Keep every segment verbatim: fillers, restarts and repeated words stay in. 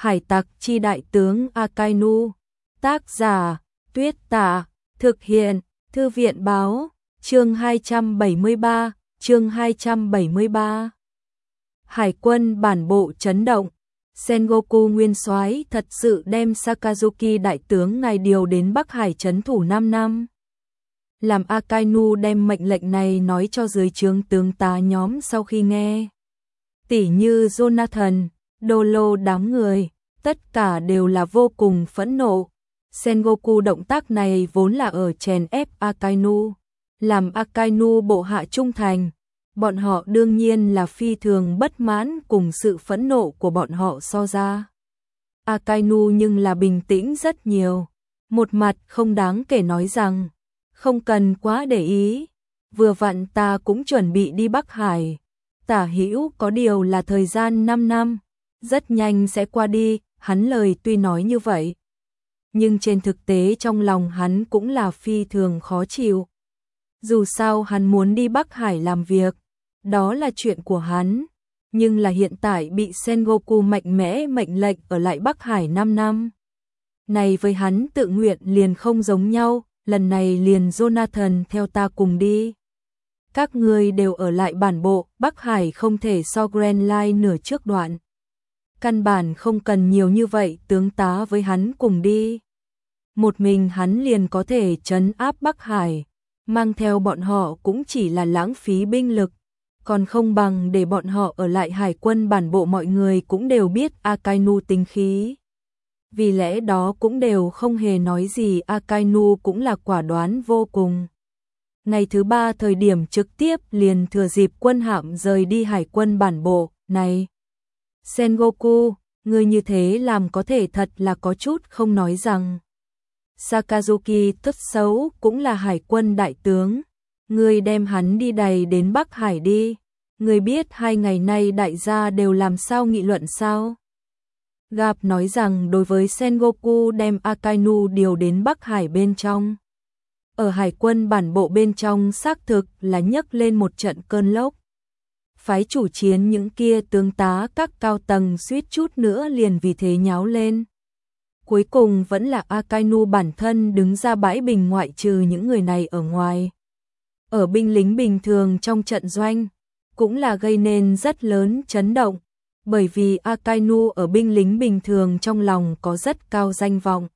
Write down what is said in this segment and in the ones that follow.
Hải tặc chi đại tướng Akainu. Tác giả Tuyết Tả. Thực hiện Thư viện báo. Chương hai trăm bảy mươi ba. Chương hai trăm bảy mươi ba. Hải quân bản bộ chấn động. Sengoku nguyên soái thật sự đem Sakazuki đại tướng ngài điều đến Bắc Hải trấn thủ năm năm. Làm Akainu đem mệnh lệnh này nói cho dưới trướng tướng tá nhóm sau khi nghe. Tỉ như Jonathan, Dolo đám người, tất cả đều là vô cùng phẫn nộ. Sengoku động tác này vốn là ở chèn ép Akainu, làm Akainu bộ hạ trung thành. Bọn họ đương nhiên là phi thường bất mãn cùng sự phẫn nộ của bọn họ so ra. Akainu nhưng là bình tĩnh rất nhiều. Một mặt không đáng kể nói rằng, không cần quá để ý. Vừa vặn ta cũng chuẩn bị đi Bắc Hải. Tả hữu có điều là thời gian năm năm. Rất nhanh sẽ qua đi, hắn lời tuy nói như vậy. Nhưng trên thực tế trong lòng hắn cũng là phi thường khó chịu. Dù sao hắn muốn đi Bắc Hải làm việc. Đó là chuyện của hắn, nhưng là hiện tại bị Sengoku mạnh mẽ mệnh lệnh ở lại Bắc Hải năm năm. Này với hắn tự nguyện liền không giống nhau, lần này liền Jonathan theo ta cùng đi. Các người đều ở lại bản bộ, Bắc Hải không thể so Grand Line nửa trước đoạn. Căn bản không cần nhiều như vậy tướng tá với hắn cùng đi. Một mình hắn liền có thể trấn áp Bắc Hải, mang theo bọn họ cũng chỉ là lãng phí binh lực. Còn không bằng để bọn họ ở lại hải quân bản bộ, mọi người cũng đều biết Akainu tính khí. Vì lẽ đó cũng đều không hề nói gì, Akainu cũng là quả đoán vô cùng. Ngày thứ ba thời điểm trực tiếp liền thừa dịp quân hạm rời đi hải quân bản bộ, này. Sengoku, người như thế làm có thể thật là có chút không nói rằng. Sakazuki tức xấu cũng là hải quân đại tướng. Người đem hắn đi đầy đến Bắc Hải đi. Người biết hai ngày nay đại gia đều làm sao nghị luận sao? Gặp nói rằng đối với Sengoku đem Akainu điều đến Bắc Hải bên trong. Ở hải quân bản bộ bên trong xác thực là nhấc lên một trận cơn lốc. Phái chủ chiến những kia tướng tá các cao tầng suýt chút nữa liền vì thế nháo lên. Cuối cùng vẫn là Akainu bản thân đứng ra bãi bình, ngoại trừ những người này ở ngoài. Ở binh lính bình thường trong trận doanh, cũng là gây nên rất lớn chấn động, bởi vì Akainu ở binh lính bình thường trong lòng có rất cao danh vọng.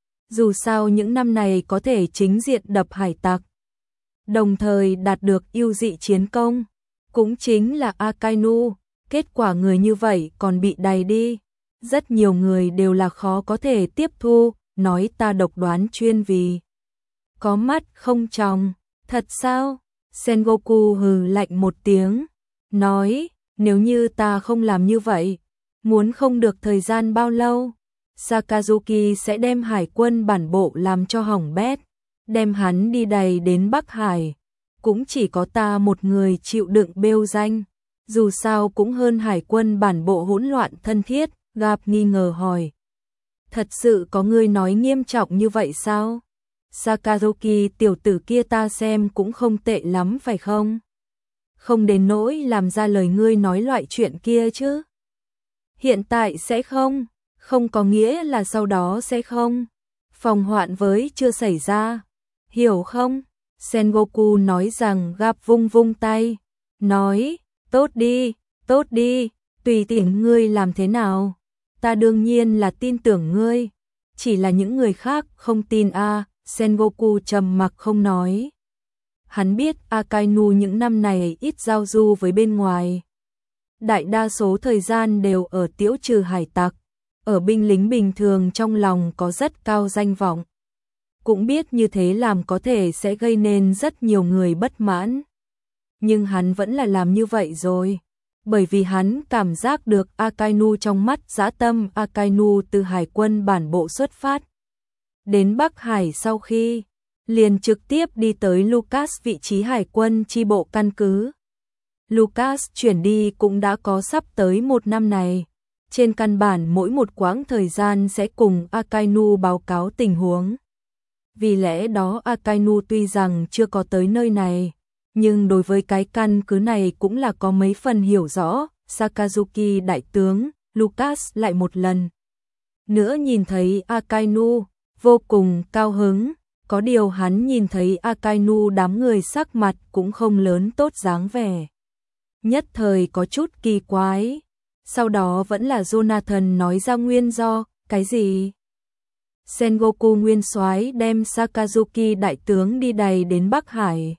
Dù sao những năm này có thể chính diện đập hải tặc, đồng thời đạt được ưu dị chiến công, cũng chính là Akainu. Kết quả người như vậy còn bị đày đi, rất nhiều người đều là khó có thể tiếp thu, nói ta độc đoán chuyên vì có mắt không tròng. Thật sao? Sengoku hừ lạnh một tiếng, nói, nếu như ta không làm như vậy, muốn không được thời gian bao lâu, Sakazuki sẽ đem hải quân bản bộ làm cho hỏng bét, đem hắn đi đầy đến Bắc Hải. Cũng chỉ có ta một người chịu đựng bêu danh, dù sao cũng hơn hải quân bản bộ hỗn loạn thân thiết. Gặp nghi ngờ hỏi, thật sự có người nói nghiêm trọng như vậy sao? Sakazuki tiểu tử kia ta xem cũng không tệ lắm phải không? Không đến nỗi làm ra lời ngươi nói loại chuyện kia chứ. Hiện tại sẽ không, không có nghĩa là sau đó sẽ không. Phòng hoạn với chưa xảy ra, hiểu không? Sengoku nói rằng. Gặp vung vung tay, nói, tốt đi, tốt đi, tùy tiện ngươi làm thế nào. Ta đương nhiên là tin tưởng ngươi, chỉ là những người khác không tin a. À. Sengoku trầm mặc không nói. Hắn biết Akainu những năm này ít giao du với bên ngoài. Đại đa số thời gian đều ở tiễu trừ hải tặc. Ở binh lính bình thường trong lòng có rất cao danh vọng. Cũng biết như thế làm có thể sẽ gây nên rất nhiều người bất mãn. Nhưng hắn vẫn là làm như vậy rồi. Bởi vì hắn cảm giác được Akainu trong mắt dã tâm. Akainu từ hải quân bản bộ xuất phát đến Bắc Hải sau khi liền trực tiếp đi tới Lucas vị trí hải quân chi bộ căn cứ. Lucas chuyển đi cũng đã có sắp tới một năm này. Trên căn bản mỗi một quãng thời gian sẽ cùng Akainu báo cáo tình huống. Vì lẽ đó Akainu tuy rằng chưa có tới nơi này, nhưng đối với cái căn cứ này cũng là có mấy phần hiểu rõ. Sakazuki đại tướng, Lucas lại một lần nữa nhìn thấy Akainu, vô cùng cao hứng. Có điều hắn nhìn thấy Akainu đám người sắc mặt cũng không lớn tốt dáng vẻ. Nhất thời có chút kỳ quái. Sau đó vẫn là Jonathan nói ra nguyên do, cái gì? Sengoku nguyên soái đem Sakazuki đại tướng đi đầy đến Bắc Hải.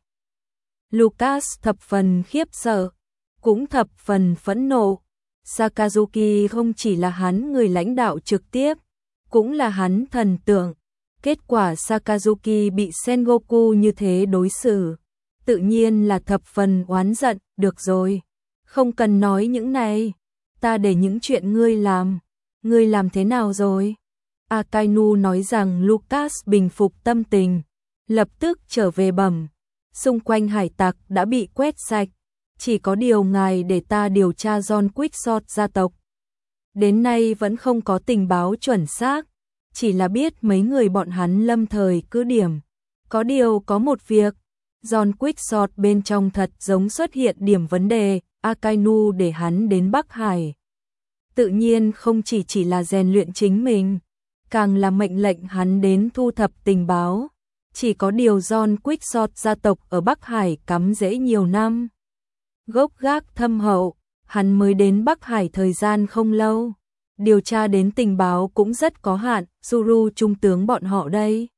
Lucas thập phần khiếp sợ, cũng thập phần phẫn nộ. Sakazuki không chỉ là hắn người lãnh đạo trực tiếp, cũng là hắn thần tượng. Kết quả Sakazuki bị Sengoku như thế đối xử, tự nhiên là thập phần oán giận. Được rồi, không cần nói những này, ta để những chuyện ngươi làm. Ngươi làm thế nào rồi? Akainu nói rằng Lucas bình phục tâm tình, lập tức trở về bẩm. Xung quanh hải tặc đã bị quét sạch, chỉ có điều ngài để ta điều tra John Quickshot gia tộc. Đến nay vẫn không có tình báo chuẩn xác, chỉ là biết mấy người bọn hắn lâm thời cứ điểm. Có điều có một việc, John Quickshot bên trong thật giống xuất hiện điểm vấn đề. Akainu để hắn đến Bắc Hải, tự nhiên không chỉ chỉ là rèn luyện chính mình, càng là mệnh lệnh hắn đến thu thập tình báo. Chỉ có điều John Quickshot gia tộc ở Bắc Hải cắm rễ nhiều năm, gốc gác thâm hậu, hắn mới đến Bắc Hải thời gian không lâu, điều tra đến tình báo cũng rất có hạn. Zuru trung tướng bọn họ đây?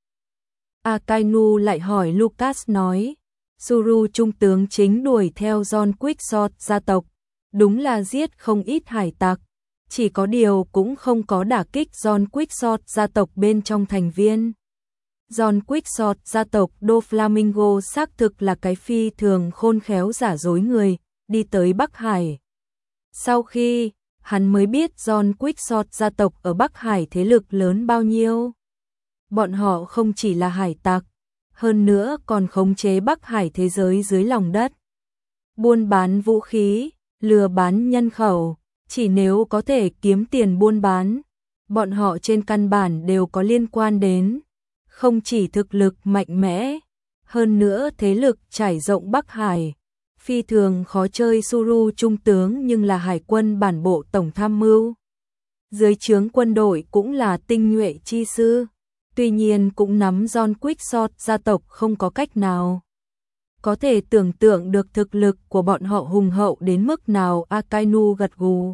Akainu lại hỏi. Lucas nói, Zuru trung tướng chính đuổi theo John Quickshot gia tộc, đúng là giết không ít hải tặc, chỉ có điều cũng không có đả kích John Quickshot gia tộc bên trong thành viên. John Quickshot gia tộc Doflamingo xác thực là cái phi thường khôn khéo giả dối người, đi tới Bắc Hải. Sau khi, hắn mới biết John Quickshot gia tộc ở Bắc Hải thế lực lớn bao nhiêu. Bọn họ không chỉ là hải tặc, hơn nữa còn khống chế Bắc Hải thế giới dưới lòng đất. Buôn bán vũ khí, lừa bán nhân khẩu, chỉ nếu có thể kiếm tiền buôn bán, bọn họ trên căn bản đều có liên quan đến. Không chỉ thực lực mạnh mẽ, hơn nữa thế lực trải rộng Bắc Hải. Phi thường khó chơi. Zuru trung tướng nhưng là hải quân bản bộ tổng tham mưu, dưới trướng quân đội cũng là tinh nhuệ chi sư. Tuy nhiên cũng nắm John Quickshot gia tộc không có cách nào. Có thể tưởng tượng được thực lực của bọn họ hùng hậu đến mức nào. Akainu gật gù,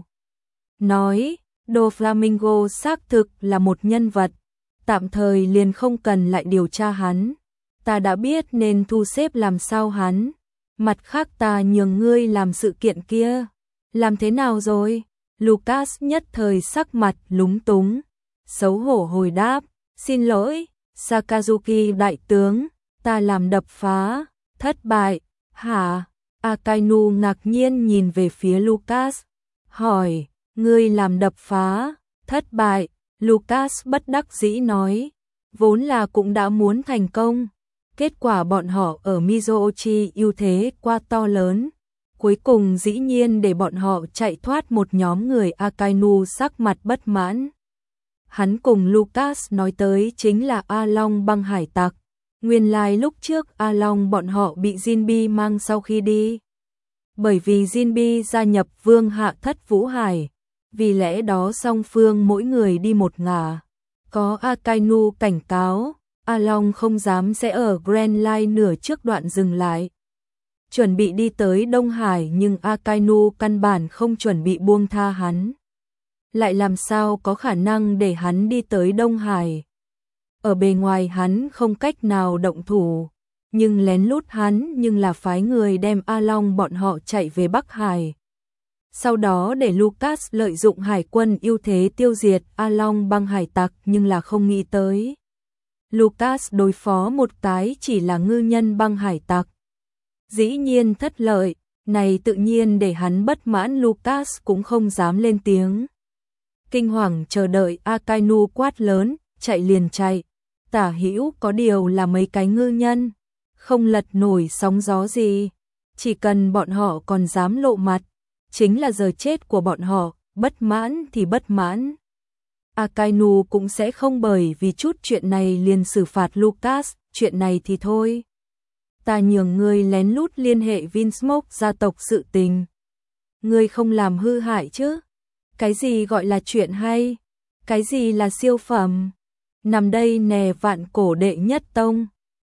nói, Doflamingo xác thực là một nhân vật, tạm thời liền không cần lại điều tra hắn. Ta đã biết nên thu xếp làm sao hắn. Mặt khác ta nhường ngươi làm sự kiện kia. Làm thế nào rồi? Lucas nhất thời sắc mặt lúng túng, xấu hổ hồi đáp, xin lỗi, Sakazuki đại tướng, ta làm đập phá, thất bại. Hả? Akainu ngạc nhiên nhìn về phía Lucas, hỏi, ngươi làm đập phá, thất bại? Lucas bất đắc dĩ nói, vốn là cũng đã muốn thành công, kết quả bọn họ ở Mizochi ưu thế quá to lớn, cuối cùng dĩ nhiên để bọn họ chạy thoát một nhóm người. Akainu sắc mặt bất mãn. Hắn cùng Lucas nói tới chính là A Long băng hải tặc. Nguyên lai lúc trước A Long bọn họ bị Jinbi mang sau khi đi. Bởi vì Jinbi gia nhập Vương Hạ Thất Vũ Hải, vì lẽ đó song phương mỗi người đi một ngả. Có Akainu cảnh cáo, A Long không dám sẽ ở Grand Line nửa trước đoạn dừng lại. Chuẩn bị đi tới Đông Hải nhưng Akainu căn bản không chuẩn bị buông tha hắn. Lại làm sao có khả năng để hắn đi tới Đông Hải. Ở bề ngoài hắn không cách nào động thủ, nhưng lén lút hắn nhưng là phái người đem A Long bọn họ chạy về Bắc Hải. Sau đó để Lucas lợi dụng hải quân ưu thế tiêu diệt A Long băng hải tặc, nhưng là không nghĩ tới. Lucas đối phó một cái chỉ là ngư nhân băng hải tặc, dĩ nhiên thất lợi, này tự nhiên để hắn bất mãn. Lucas cũng không dám lên tiếng. Kinh hoàng chờ đợi. Akainu quát lớn, chạy liền chạy. Tả hữu có điều là mấy cái ngư nhân, không lật nổi sóng gió gì. Chỉ cần bọn họ còn dám lộ mặt, chính là giờ chết của bọn họ. Bất mãn thì bất mãn, Akainu cũng sẽ không bởi vì chút chuyện này liền xử phạt Lucas. Chuyện này thì thôi, ta nhường ngươi lén lút liên hệ Vinsmoke gia tộc sự tình, ngươi không làm hư hại chứ? Cái gì gọi là chuyện hay? Cái gì là siêu phẩm? Nằm đây nè vạn cổ đệ nhất tông.